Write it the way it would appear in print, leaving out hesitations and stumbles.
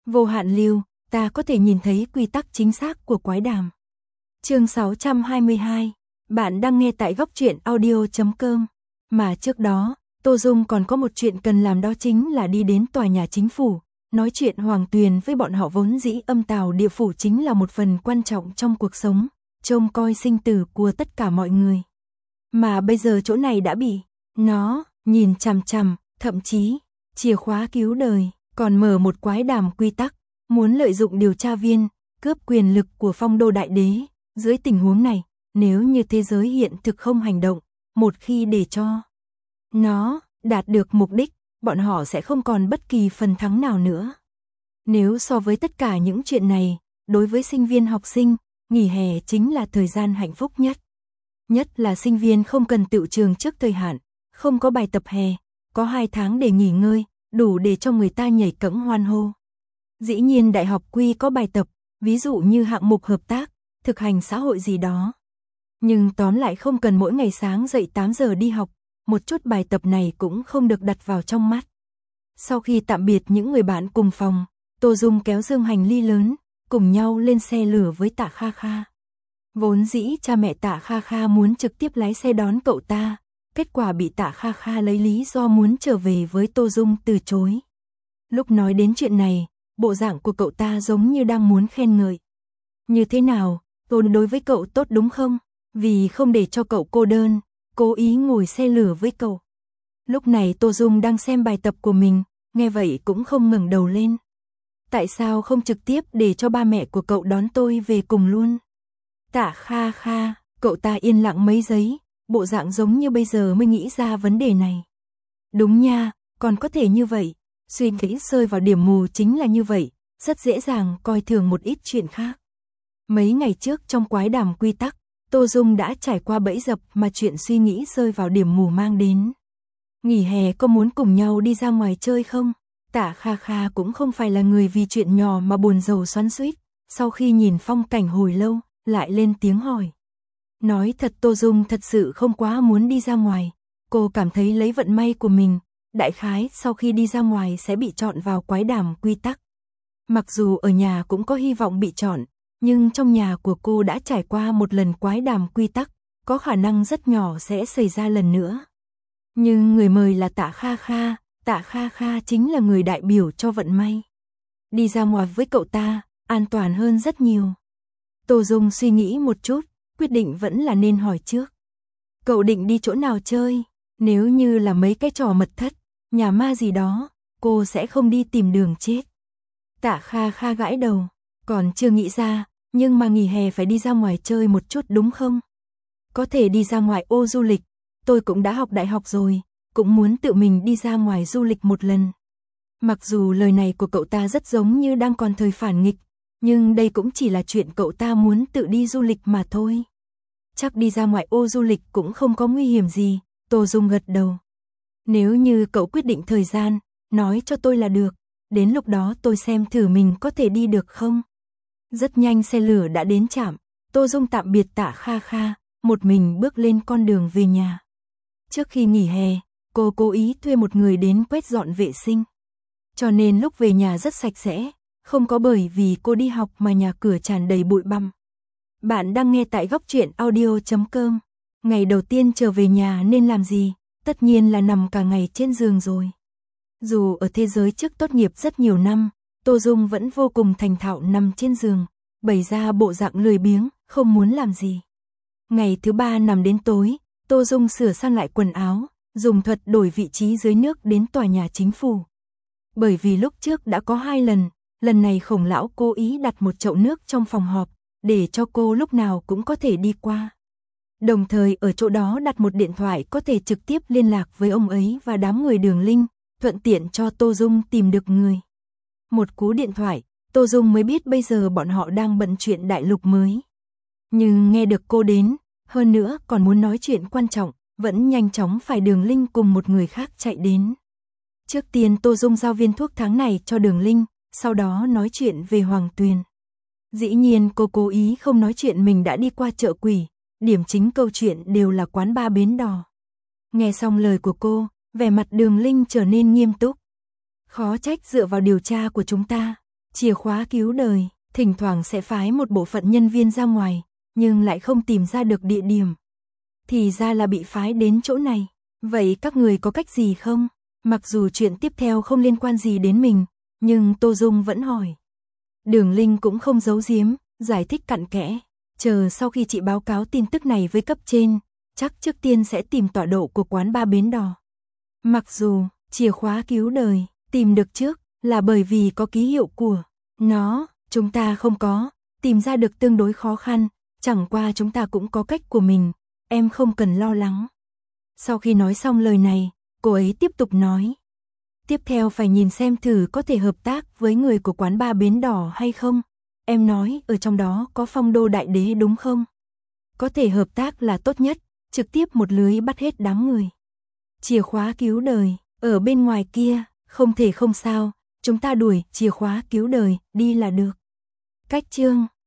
Vô hạn lưu, ta có thể nhìn thấy quy tắc chính xác của quái đàm. Chương 622, bạn đang nghe tại góc truyện audio.com. Mà trước đó, Tô Dung còn có một chuyện cần làm, đó chính là đi đến tòa nhà chính phủ, nói chuyện Hoàng Tuyền với bọn họ. Vốn dĩ âm tào địa phủ chính là một phần quan trọng trong cuộc sống, trông coi sinh tử của tất cả mọi người. Mà bây giờ chỗ này đã bị nó nhìn chằm chằm, thậm chí chìa khóa cứu đời, còn mở một quái đàm quy tắc, muốn lợi dụng điều tra viên, cướp quyền lực của Phong Đô Đại Đế. Dưới tình huống này, nếu như thế giới hiện thực không hành động, một khi để cho nó đạt được mục đích, bọn họ sẽ không còn bất kỳ phần thắng nào nữa. Nếu so với tất cả những chuyện này, đối với sinh viên học sinh, nghỉ hè chính là thời gian hạnh phúc nhất. Nhất là sinh viên không cần tựu trường trước thời hạn, không có bài tập hè, có 2 tháng để nghỉ ngơi, đủ để cho người ta nhảy cẫng hoan hô. Dĩ nhiên đại học quy có bài tập, ví dụ như hạng mục hợp tác, thực hành xã hội gì đó. Nhưng tóm lại không cần mỗi ngày sáng dậy 8 giờ đi học, một chút bài tập này cũng không được đặt vào trong mắt. Sau khi tạm biệt những người bạn cùng phòng, Tô Dung kéo dương hành lý lớn, cùng nhau lên xe lửa với Tạ Kha Kha. Vốn dĩ cha mẹ Tạ Kha Kha muốn trực tiếp lái xe đón cậu ta, kết quả bị Tạ Kha Kha lấy lý do muốn trở về với Tô Dung từ chối. Lúc nói đến chuyện này, bộ dạng của cậu ta giống như đang muốn khen ngợi. Như thế nào, tôi đối với cậu tốt đúng không? Vì không để cho cậu cô đơn, cố ý ngồi xe lửa với cậu. Lúc này Tô Dung đang xem bài tập của mình, nghe vậy cũng không ngẩng đầu lên. Tại sao không trực tiếp để cho ba mẹ của cậu đón tôi về cùng luôn? Tạ Kha Kha, cậu ta yên lặng mấy giây, bộ dạng giống như bây giờ mới nghĩ ra vấn đề này. Đúng nha, còn có thể như vậy, suy nghĩ rơi vào điểm mù chính là như vậy, rất dễ dàng coi thường một ít chuyện khác. Mấy ngày trước trong quái đàm quy tắc, Tô Dung đã trải qua bẫy dập mà chuyện suy nghĩ rơi vào điểm mù mang đến. Nghỉ hè có muốn cùng nhau đi ra ngoài chơi không? Tạ Kha Kha cũng không phải là người vì chuyện nhỏ mà buồn rầu xoắn xuýt, sau khi nhìn phong cảnh hồi lâu, lại lên tiếng hỏi. Nói thật, Tô Dung thật sự không quá muốn đi ra ngoài, cô cảm thấy lấy vận may của mình, đại khái sau khi đi ra ngoài sẽ bị chọn vào quái đàm quy tắc. Mặc dù ở nhà cũng có hy vọng bị chọn, nhưng trong nhà của cô đã trải qua một lần quái đàm quy tắc, có khả năng rất nhỏ sẽ xảy ra lần nữa. Nhưng người mời là Tạ Kha Kha chính là người đại biểu cho vận may. Đi ra ngoài với cậu ta, an toàn hơn rất nhiều. Tô Dung suy nghĩ một chút, quyết định vẫn là nên hỏi trước. Cậu định đi chỗ nào chơi? Nếu như là mấy cái trò mật thất, nhà ma gì đó, cô sẽ không đi tìm đường chết. Tạ Kha Kha gãi đầu, còn chưa nghĩ ra, nhưng mà nghỉ hè phải đi ra ngoài chơi một chút đúng không? Có thể đi ra ngoài ô du lịch, tôi cũng đã học đại học rồi, cũng muốn tự mình đi ra ngoài du lịch một lần. Mặc dù lời này của cậu ta rất giống như đang còn thời phản nghịch, nhưng đây cũng chỉ là chuyện cậu ta muốn tự đi du lịch mà thôi. Chắc đi ra ngoài ô du lịch cũng không có nguy hiểm gì, Tô Dung gật đầu. Nếu như cậu quyết định thời gian, nói cho tôi là được, đến lúc đó tôi xem thử mình có thể đi được không. Rất nhanh xe lửa đã đến trạm, Tô Dung tạm biệt Tạ Kha Kha, một mình bước lên con đường về nhà. Trước khi nghỉ hè, cô cố ý thuê một người đến quét dọn vệ sinh. Cho nên lúc về nhà rất sạch sẽ, không có bởi vì cô đi học mà nhà cửa tràn đầy bụi bặm. Bạn đang nghe tại góc truyện audio.com. Ngày đầu tiên trở về nhà nên làm gì? Tất nhiên là nằm cả ngày trên giường rồi. Dù ở thế giới trước tốt nghiệp rất nhiều năm, Tô Dung vẫn vô cùng thành thạo nằm trên giường, bày ra bộ dạng lười biếng, không muốn làm gì. Ngày thứ 3 nằm đến tối, Tô Dung sửa sang lại quần áo, dùng thuật đổi vị trí dưới nước đến tòa nhà chính phủ. Bởi vì lúc trước đã có 2 lần, lần này Khổng lão cố ý đặt một chậu nước trong phòng họp, để cho cô lúc nào cũng có thể đi qua. Đồng thời ở chỗ đó đặt một điện thoại có thể trực tiếp liên lạc với ông ấy và đám người Đường Linh, thuận tiện cho Tô Dung tìm được người. Một cú điện thoại, Tô Dung mới biết bây giờ bọn họ đang bận chuyện đại lục mới. Nhưng nghe được cô đến, hơn nữa còn muốn nói chuyện quan trọng, vẫn nhanh chóng phải Đường Linh cùng một người khác chạy đến. Trước tiên Tô Dung giao viên thuốc tháng này cho Đường Linh, sau đó nói chuyện về Hoàng Tuyền. Dĩ nhiên cô cố ý không nói chuyện mình đã đi qua chợ quỷ, điểm chính câu chuyện đều là quán bar Bến Đò. Nghe xong lời của cô, vẻ mặt Đường Linh trở nên nghiêm túc. Khó trách dựa vào điều tra của chúng ta, Chìa khóa cứu đời, thỉnh thoảng sẽ phái một bộ phận nhân viên ra ngoài, nhưng lại không tìm ra được địa điểm. Thì ra là bị phái đến chỗ này. Vậy các người có cách gì không? Mặc dù chuyện tiếp theo không liên quan gì đến mình, nhưng Tô Dung vẫn hỏi. Đường Linh cũng không giấu giếm, giải thích cặn kẽ. Chờ sau khi chị báo cáo tin tức này với cấp trên, chắc trước tiên sẽ tìm tọa độ của quán ba Bến Đò. Mặc dù, chìa khóa cứu đời, tìm được trước, là bởi vì có ký hiệu của nó, chúng ta không có, tìm ra được tương đối khó khăn, chẳng qua chúng ta cũng có cách của mình, em không cần lo lắng. Sau khi nói xong lời này, cô ấy tiếp tục nói. Tiếp theo phải nhìn xem thử có thể hợp tác với người của quán ba Bến Đò hay không. Em nói ở trong đó có Phong Đô Đại Đế đúng không? Có thể hợp tác là tốt nhất, trực tiếp một lưới bắt hết đám người. Chìa khóa cứu đời, ở bên ngoài kia, không thể không sao, chúng ta đuổi chìa khóa cứu đời đi là được. Cách chương